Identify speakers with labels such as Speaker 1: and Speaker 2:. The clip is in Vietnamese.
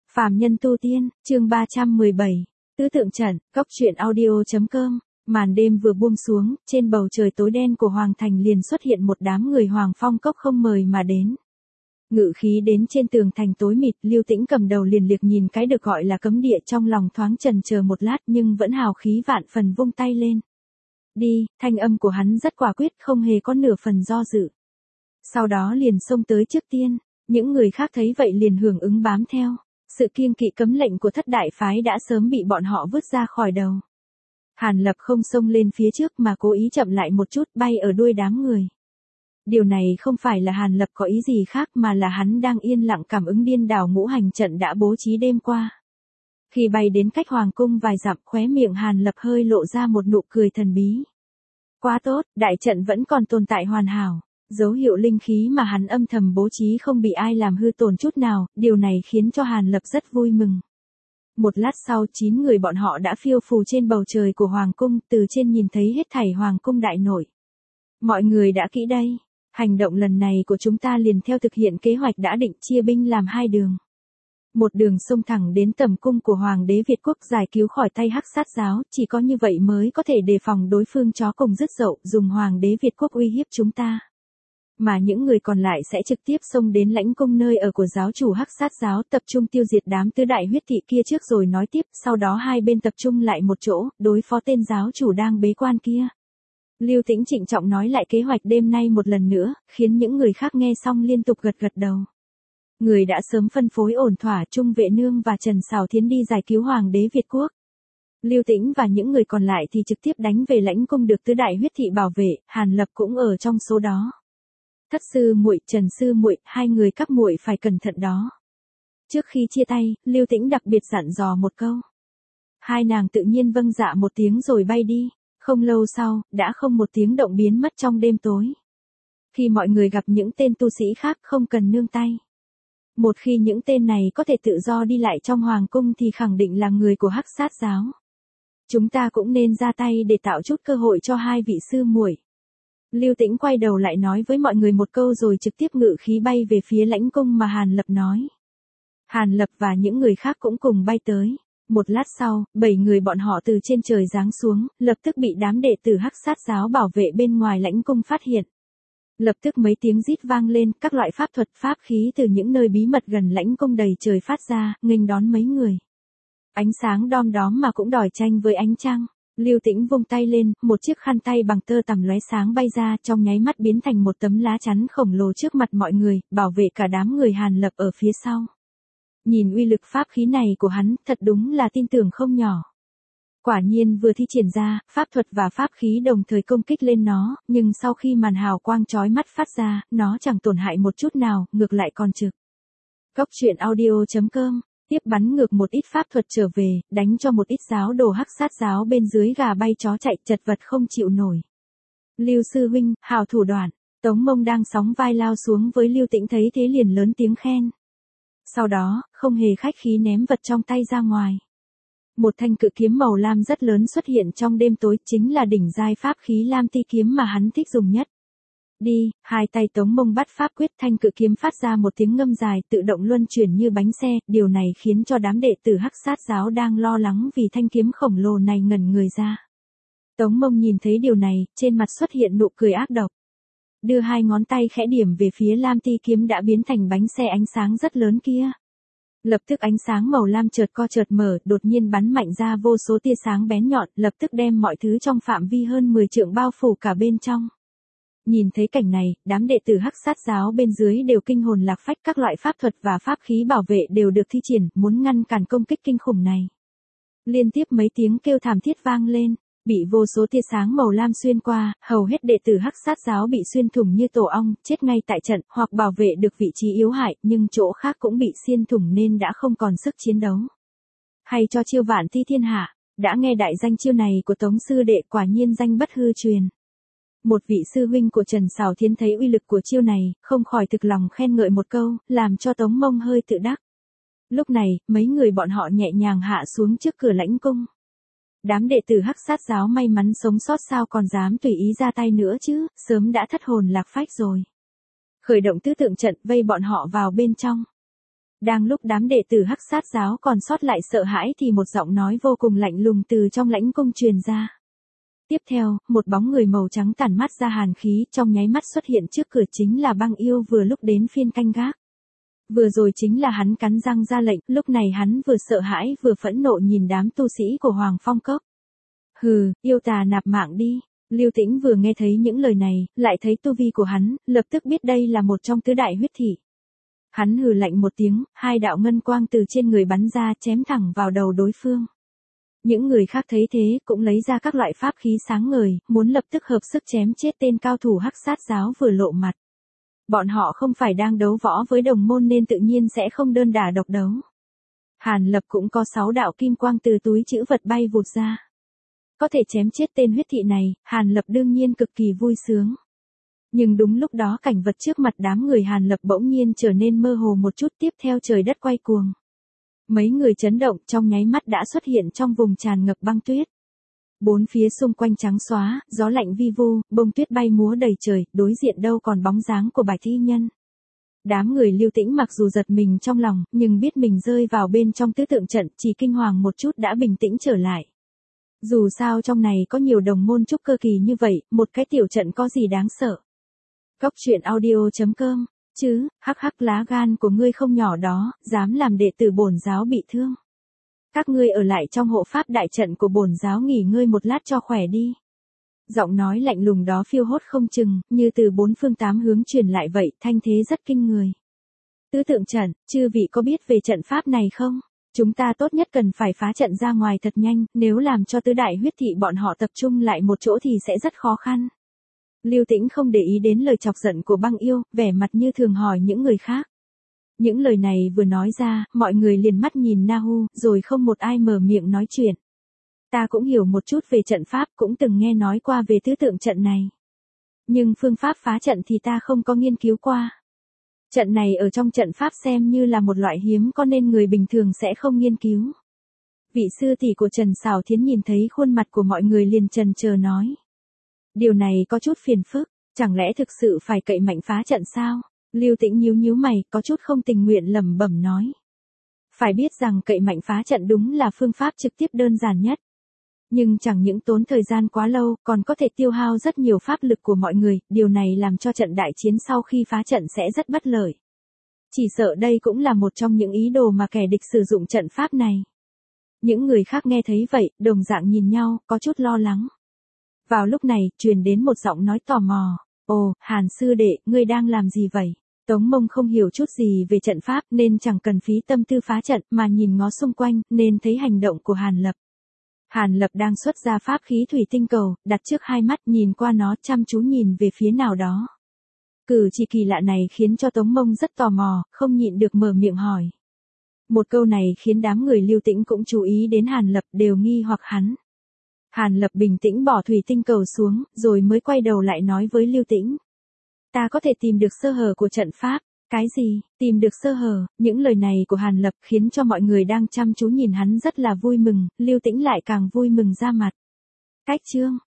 Speaker 1: Phàm nhân tu tiên, chương 317. Tứ tượng trận, góc truyện audio.com. Màn đêm vừa buông xuống, trên bầu trời tối đen của Hoàng Thành liền xuất hiện một đám người Hoàng Phong Cốc không mời mà đến. Ngự khí đến trên tường thành tối mịt, Lưu Tĩnh cầm đầu liền liếc nhìn cái được gọi là cấm địa, trong lòng thoáng chần chờ một lát nhưng vẫn hào khí vạn phần vung tay lên. Đi, thanh âm của hắn rất quả quyết, không hề có nửa phần do dự. Sau đó liền xông tới trước tiên, những người khác thấy vậy liền hưởng ứng bám theo. Sự kiêng kỵ cấm lệnh của thất đại phái đã sớm bị bọn họ vứt ra khỏi đầu. Hàn Lập không xông lên phía trước mà cố ý chậm lại một chút, bay ở đuôi đám người. Điều này không phải là Hàn Lập có ý gì khác mà là hắn đang yên lặng cảm ứng điên đảo ngũ hành trận đã bố trí đêm qua. Khi bay đến cách Hoàng cung vài dặm, khóe miệng Hàn Lập hơi lộ ra một nụ cười thần bí. Quá tốt, đại trận vẫn còn tồn tại hoàn hảo. Dấu hiệu linh khí mà hắn âm thầm bố trí không bị ai làm hư tổn chút nào, điều này khiến cho Hàn Lập rất vui mừng. Một lát sau 9 người bọn họ đã phiêu phù trên bầu trời của Hoàng cung, từ trên nhìn thấy hết thảy Hoàng cung đại nội. Mọi người đã kỹ đây, hành động lần này của chúng ta liền theo thực hiện kế hoạch đã định, chia binh làm 2 đường. Một đường xông thẳng đến tầm cung của Hoàng đế Việt quốc giải cứu khỏi tay Hắc Sát giáo, chỉ có như vậy mới có thể đề phòng đối phương chó cùng rứt dậu, dùng Hoàng đế Việt quốc uy hiếp chúng ta. Mà những người còn lại sẽ trực tiếp xông đến lãnh cung nơi ở của giáo chủ Hắc Sát giáo, tập trung tiêu diệt đám tứ đại huyết thị kia trước rồi nói tiếp, sau đó hai bên tập trung lại một chỗ, đối phó tên giáo chủ đang bế quan kia. Lưu Tĩnh trịnh trọng nói lại kế hoạch đêm nay một lần nữa, khiến những người khác nghe xong liên tục gật gật đầu. Người đã sớm phân phối ổn thỏa, Trung Vệ Nương và Trần Sảo Thiến đi giải cứu Hoàng đế Việt quốc. Lưu Tĩnh và những người còn lại thì trực tiếp đánh về lãnh cung được tứ đại huyết thị bảo vệ, Hàn Lập cũng ở trong số đó. Thất sư muội, Trần sư muội, hai người các muội phải cẩn thận đó. Trước khi chia tay, Lưu Tĩnh đặc biệt dặn dò một câu. Hai nàng tự nhiên vâng dạ một tiếng rồi bay đi, không lâu sau, đã không một tiếng động biến mất trong đêm tối. Khi mọi người gặp những tên tu sĩ khác không cần nương tay. Một khi những tên này có thể tự do đi lại trong hoàng cung thì khẳng định là người của Hắc Sát giáo. Chúng ta cũng nên ra tay để tạo chút cơ hội cho hai vị sư muội. Lưu Tĩnh quay đầu lại nói với mọi người một câu rồi trực tiếp ngự khí bay về phía lãnh cung mà Hàn Lập nói. Hàn Lập và những người khác cũng cùng bay tới. Một lát sau, 7 người bọn họ từ trên trời giáng xuống, lập tức bị đám đệ tử Hắc Sát giáo bảo vệ bên ngoài lãnh cung phát hiện. Lập tức mấy tiếng rít vang lên, các loại pháp thuật pháp khí từ những nơi bí mật gần lãnh cung đầy trời phát ra, nghênh đón mấy người. Ánh sáng đom đóm mà cũng đòi tranh với ánh trăng. Lưu Tĩnh vung tay lên, một chiếc khăn tay bằng tơ tằm lóe sáng bay ra, trong nháy mắt biến thành một tấm lá chắn khổng lồ trước mặt mọi người, bảo vệ cả đám người Hàn Lập ở phía sau. Nhìn uy lực pháp khí này của hắn, thật đúng là tin tưởng không nhỏ. Quả nhiên vừa thi triển ra, pháp thuật và pháp khí đồng thời công kích lên nó, nhưng sau khi màn hào quang chói mắt phát ra, nó chẳng tổn hại một chút nào, ngược lại còn trực. Góc truyện audio.com. Tiếp bắn ngược một ít pháp thuật trở về, đánh cho một ít giáo đồ Hắc Sát giáo bên dưới gà bay chó chạy, chật vật không chịu nổi. Lưu sư huynh, hào thủ đoạn. Tống Mông đang sóng vai lao xuống với Lưu Tĩnh thấy thế liền lớn tiếng khen. Sau đó, không hề khách khí ném vật trong tay ra ngoài. Một thanh cự kiếm màu lam rất lớn xuất hiện trong đêm tối, chính là đỉnh giai pháp khí lam ti kiếm mà hắn thích dùng nhất. Đi, hai tay Tống Mông bắt pháp quyết, thanh cự kiếm phát ra một tiếng ngâm dài, tự động luân chuyển như bánh xe, điều này khiến cho đám đệ tử Hắc Sát giáo đang lo lắng vì thanh kiếm khổng lồ này ngẩn người ra. Tống Mông nhìn thấy điều này, trên mặt xuất hiện nụ cười ác độc. Đưa hai ngón tay khẽ điểm về phía lam ti kiếm đã biến thành bánh xe ánh sáng rất lớn kia. Lập tức ánh sáng màu lam chợt co chợt mở, đột nhiên bắn mạnh ra vô số tia sáng bén nhọn, lập tức đem mọi thứ trong phạm vi hơn 10 trượng bao phủ cả bên trong. Nhìn thấy cảnh này, đám đệ tử Hắc Sát giáo bên dưới đều kinh hồn lạc phách, các loại pháp thuật và pháp khí bảo vệ đều được thi triển, muốn ngăn cản công kích kinh khủng này. Liên tiếp mấy tiếng kêu thảm thiết vang lên, bị vô số tia sáng màu lam xuyên qua, hầu hết đệ tử Hắc Sát giáo bị xuyên thủng như tổ ong, chết ngay tại trận, hoặc bảo vệ được vị trí yếu hại, nhưng chỗ khác cũng bị xuyên thủng nên đã không còn sức chiến đấu. Hay cho chiêu vạn thi thiên hạ, đã nghe đại danh chiêu này của Tống sư đệ, quả nhiên danh bất hư truyền. Một vị sư huynh của Trần Sảo Thiến thấy uy lực của chiêu này, không khỏi thực lòng khen ngợi một câu, làm cho Tống Mông hơi tự đắc. Lúc này, mấy người bọn họ nhẹ nhàng hạ xuống trước cửa lãnh cung. Đám đệ tử Hắc Sát giáo may mắn sống sót sao còn dám tùy ý ra tay nữa chứ, sớm đã thất hồn lạc phách rồi. Khởi động tứ tượng trận vây bọn họ vào bên trong. Đang lúc đám đệ tử Hắc Sát giáo còn sót lại sợ hãi thì một giọng nói vô cùng lạnh lùng từ trong lãnh cung truyền ra. Tiếp theo, một bóng người màu trắng tản mát ra hàn khí trong nháy mắt xuất hiện trước cửa, chính là Băng Yêu vừa lúc đến phiên canh gác. Vừa rồi chính là hắn cắn răng ra lệnh, lúc này hắn vừa sợ hãi vừa phẫn nộ nhìn đám tu sĩ của Hoàng Phong Cốc. Hừ, yêu tà nạp mạng đi. Lưu Tĩnh vừa nghe thấy những lời này, lại thấy tu vi của hắn, lập tức biết đây là một trong tứ đại huyết thị. Hắn hừ lạnh một tiếng, hai đạo ngân quang từ trên người bắn ra chém thẳng vào đầu đối phương. Những người khác thấy thế cũng lấy ra các loại pháp khí sáng ngời, muốn lập tức hợp sức chém chết tên cao thủ Hắc Sát giáo vừa lộ mặt. Bọn họ không phải đang đấu võ với đồng môn nên tự nhiên sẽ không đơn đả độc đấu. Hàn Lập cũng có 6 đạo kim quang từ túi trữ vật bay vụt ra. Có thể chém chết tên huyết thị này, Hàn Lập đương nhiên cực kỳ vui sướng. Nhưng đúng lúc đó cảnh vật trước mặt đám người Hàn Lập bỗng nhiên trở nên mơ hồ một chút, tiếp theo trời đất quay cuồng. Mấy người chấn động trong nháy mắt đã xuất hiện trong vùng tràn ngập băng tuyết. Bốn phía xung quanh trắng xóa, gió lạnh vi vu, bông tuyết bay múa đầy trời, đối diện đâu còn bóng dáng của Bạch Y Nhân. Đám người Lưu Tĩnh mặc dù giật mình trong lòng, nhưng biết mình rơi vào bên trong tứ tượng trận, chỉ kinh hoàng một chút đã bình tĩnh trở lại. Dù sao trong này có nhiều đồng môn trúc cơ kỳ như vậy, một cái tiểu trận có gì đáng sợ. Cốc truyện audio.com, chứ, hắc hắc lá gan của ngươi không nhỏ đó, dám làm đệ tử bổn giáo bị thương. Các ngươi ở lại trong hộ pháp đại trận của bổn giáo nghỉ ngơi một lát cho khỏe đi. Giọng nói lạnh lùng đó phiêu hốt không chừng, như từ bốn phương tám hướng truyền lại vậy, thanh thế rất kinh người. Tứ tượng trận, chư vị có biết về trận pháp này không? Chúng ta tốt nhất cần phải phá trận ra ngoài thật nhanh, nếu làm cho tứ đại huyết thị bọn họ tập trung lại một chỗ thì sẽ rất khó khăn. Lưu Tĩnh không để ý đến lời chọc giận của Băng Yêu, vẻ mặt như thường hỏi những người khác. Những lời này vừa nói ra, mọi người liền mắt nhìn Na Hu, rồi không một ai mở miệng nói chuyện. Ta cũng hiểu một chút về trận pháp, cũng từng nghe nói qua về tứ tượng trận này. Nhưng phương pháp phá trận thì ta không có nghiên cứu qua. Trận này ở trong trận pháp xem như là một loại hiếm có nên người bình thường sẽ không nghiên cứu. Vị sư tỷ của Trần Sảo Thiến nhìn thấy khuôn mặt của mọi người liền chần chờ nói. Điều này có chút phiền phức, chẳng lẽ thực sự phải cậy mạnh phá trận sao? Lưu Tĩnh nhíu nhíu mày, có chút không tình nguyện lẩm bẩm nói. Phải biết rằng cậy mạnh phá trận đúng là phương pháp trực tiếp đơn giản nhất. Nhưng chẳng những tốn thời gian quá lâu, còn có thể tiêu hao rất nhiều pháp lực của mọi người, điều này làm cho trận đại chiến sau khi phá trận sẽ rất bất lợi. Chỉ sợ đây cũng là một trong những ý đồ mà kẻ địch sử dụng trận pháp này. Những người khác nghe thấy vậy, đồng dạng nhìn nhau, có chút lo lắng. Vào lúc này, truyền đến một giọng nói tò mò. Ồ, Hàn sư đệ, ngươi đang làm gì vậy? Tống Mông không hiểu chút gì về trận pháp nên chẳng cần phí tâm tư phá trận mà nhìn ngó xung quanh nên thấy hành động của Hàn Lập. Hàn Lập đang xuất ra pháp khí thủy tinh cầu, đặt trước hai mắt nhìn qua nó chăm chú nhìn về phía nào đó. Cử chỉ kỳ lạ này khiến cho Tống Mông rất tò mò, không nhịn được mở miệng hỏi. Một câu này khiến đám người Lưu Tĩnh cũng chú ý đến Hàn Lập đều nghi hoặc hắn. Hàn Lập bình tĩnh bỏ thủy tinh cầu xuống, rồi mới quay đầu lại nói với Lưu Tĩnh. Ta có thể tìm được sơ hở của trận pháp. Cái gì, tìm được sơ hở, những lời này của Hàn Lập khiến cho mọi người đang chăm chú nhìn hắn rất là vui mừng, Lưu Tĩnh lại càng vui mừng ra mặt. Cách chương,